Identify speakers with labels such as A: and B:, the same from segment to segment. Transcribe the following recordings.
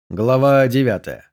A: Глава 9.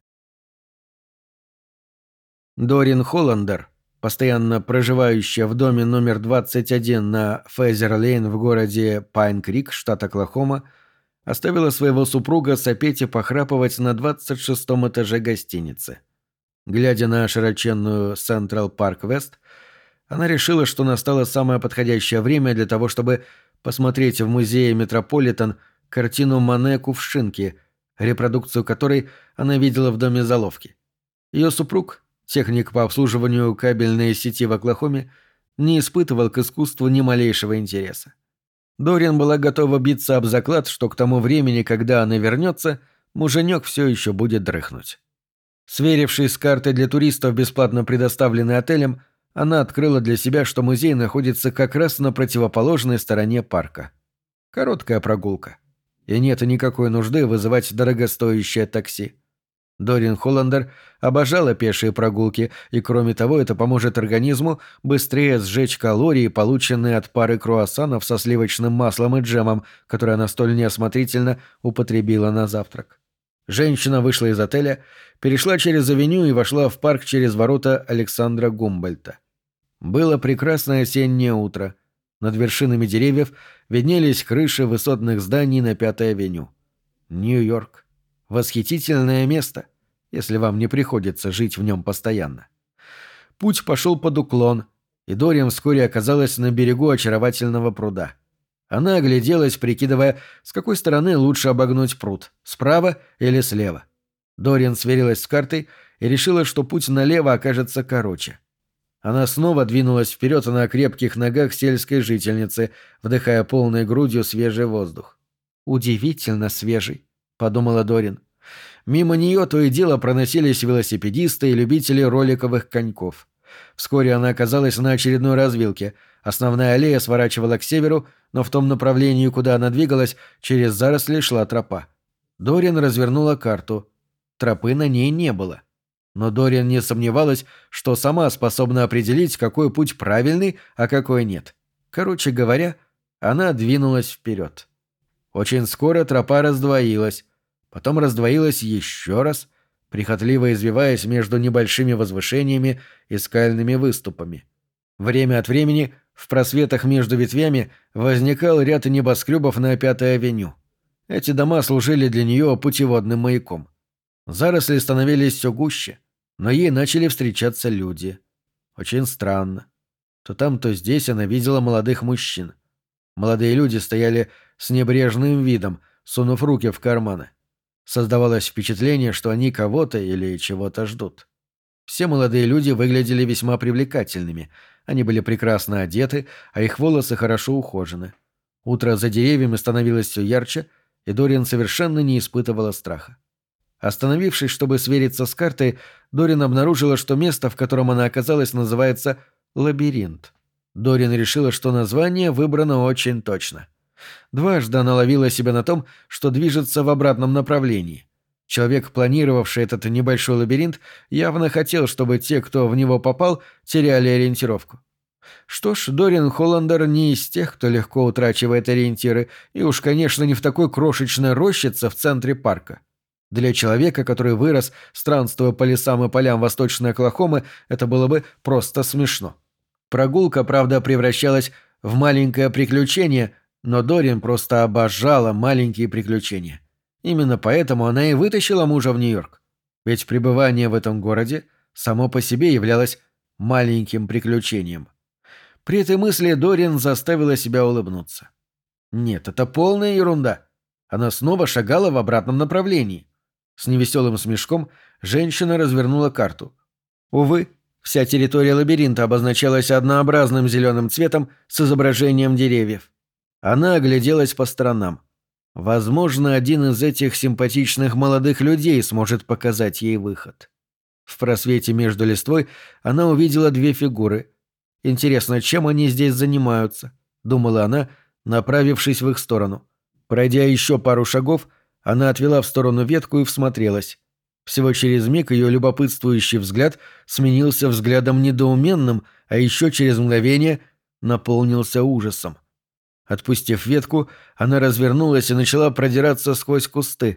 A: Дорин Холландер, постоянно проживающая в доме номер 21 на Фейзер-Лейн в городе Пайн-Крик, штат Оклахома, оставила своего супруга сопеть и похрапывать на 26-м этаже гостиницы. Глядя на широченную Централ Парк Вест, она решила, что настало самое подходящее время для того, чтобы посмотреть в музее Метрополитен картину Мане «Кувшинки», репродукцию которой она видела в доме заловки. Ее супруг, техник по обслуживанию кабельной сети в Оклахоме, не испытывал к искусству ни малейшего интереса. Дорин была готова биться об заклад, что к тому времени, когда она вернется, муженек все еще будет дрыхнуть. Сверившись с картой для туристов, бесплатно предоставленной отелем, она открыла для себя, что музей находится как раз на противоположной стороне парка. Короткая прогулка. И нет никакой нужды вызывать дорогостоящее такси. Дорин Холландер обожала пешие прогулки, и кроме того это поможет организму быстрее сжечь калории, полученные от пары круассанов со сливочным маслом и джемом, которые она столь неосмотрительно употребила на завтрак. Женщина вышла из отеля, перешла через авеню и вошла в парк через ворота Александра Гумбольдта. Было прекрасное осеннее утро. Над вершинами деревьев виднелись крыши высотных зданий на Пятой авеню. Нью-Йорк. Восхитительное место, если вам не приходится жить в нем постоянно. Путь пошел под уклон, и Дорин вскоре оказалась на берегу очаровательного пруда. Она огляделась, прикидывая, с какой стороны лучше обогнуть пруд, справа или слева. Дорин сверилась с картой и решила, что путь налево окажется короче. Она снова двинулась вперед на крепких ногах сельской жительницы, вдыхая полной грудью свежий воздух. «Удивительно свежий», — подумала Дорин. Мимо нее то и дело проносились велосипедисты и любители роликовых коньков. Вскоре она оказалась на очередной развилке. Основная аллея сворачивала к северу, но в том направлении, куда она двигалась, через заросли шла тропа. Дорин развернула карту. Тропы на ней не было. Но Дорин не сомневалась, что сама способна определить, какой путь правильный, а какой нет. Короче говоря, она двинулась вперед. Очень скоро тропа раздвоилась. Потом раздвоилась еще раз, прихотливо извиваясь между небольшими возвышениями и скальными выступами. Время от времени в просветах между ветвями возникал ряд небоскребов на Пятой авеню. Эти дома служили для нее путеводным маяком. Заросли становились все гуще, но ей начали встречаться люди. Очень странно. То там, то здесь она видела молодых мужчин. Молодые люди стояли с небрежным видом, сунув руки в карманы. Создавалось впечатление, что они кого-то или чего-то ждут. Все молодые люди выглядели весьма привлекательными. Они были прекрасно одеты, а их волосы хорошо ухожены. Утро за деревьями становилось все ярче, и Дорин совершенно не испытывала страха. Остановившись, чтобы свериться с картой, Дорин обнаружила, что место, в котором она оказалась, называется «Лабиринт». Дорин решила, что название выбрано очень точно. Дважды она ловила себя на том, что движется в обратном направлении. Человек, планировавший этот небольшой лабиринт, явно хотел, чтобы те, кто в него попал, теряли ориентировку. Что ж, Дорин Холландер не из тех, кто легко утрачивает ориентиры, и уж, конечно, не в такой крошечной рощице в центре парка. Для человека, который вырос, странствуя по лесам и полям Восточной Оклахомы, это было бы просто смешно. Прогулка, правда, превращалась в маленькое приключение, но Дорин просто обожала маленькие приключения. Именно поэтому она и вытащила мужа в Нью-Йорк. Ведь пребывание в этом городе само по себе являлось маленьким приключением. При этой мысли Дорин заставила себя улыбнуться. Нет, это полная ерунда. Она снова шагала в обратном направлении. С невеселым смешком женщина развернула карту. Увы, вся территория лабиринта обозначалась однообразным зеленым цветом с изображением деревьев. Она огляделась по сторонам. Возможно, один из этих симпатичных молодых людей сможет показать ей выход. В просвете между листвой она увидела две фигуры. «Интересно, чем они здесь занимаются?» — думала она, направившись в их сторону. Пройдя еще пару шагов, она отвела в сторону ветку и всмотрелась. Всего через миг ее любопытствующий взгляд сменился взглядом недоуменным, а еще через мгновение наполнился ужасом. Отпустив ветку, она развернулась и начала продираться сквозь кусты.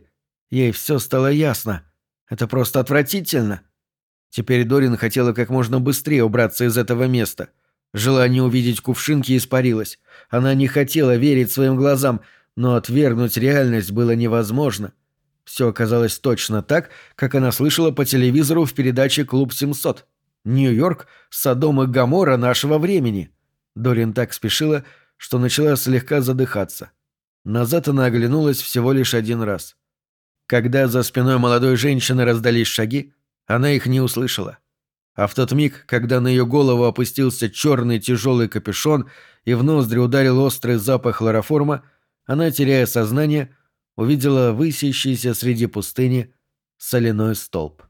A: Ей все стало ясно. Это просто отвратительно. Теперь Дорин хотела как можно быстрее убраться из этого места. Желание увидеть кувшинки испарилось. Она не хотела верить своим глазам, но отвергнуть реальность было невозможно. Все оказалось точно так, как она слышала по телевизору в передаче «Клуб 700». Нью-Йорк — Содом и Гоморра нашего времени. Дорин так спешила, что начала слегка задыхаться. Назад она оглянулась всего лишь один раз. Когда за спиной молодой женщины раздались шаги, она их не услышала. А в тот миг, когда на ее голову опустился черный тяжелый капюшон и в ноздри ударил острый запах хлороформа, она, теряя сознание, увидела высящийся среди пустыни соляной столб.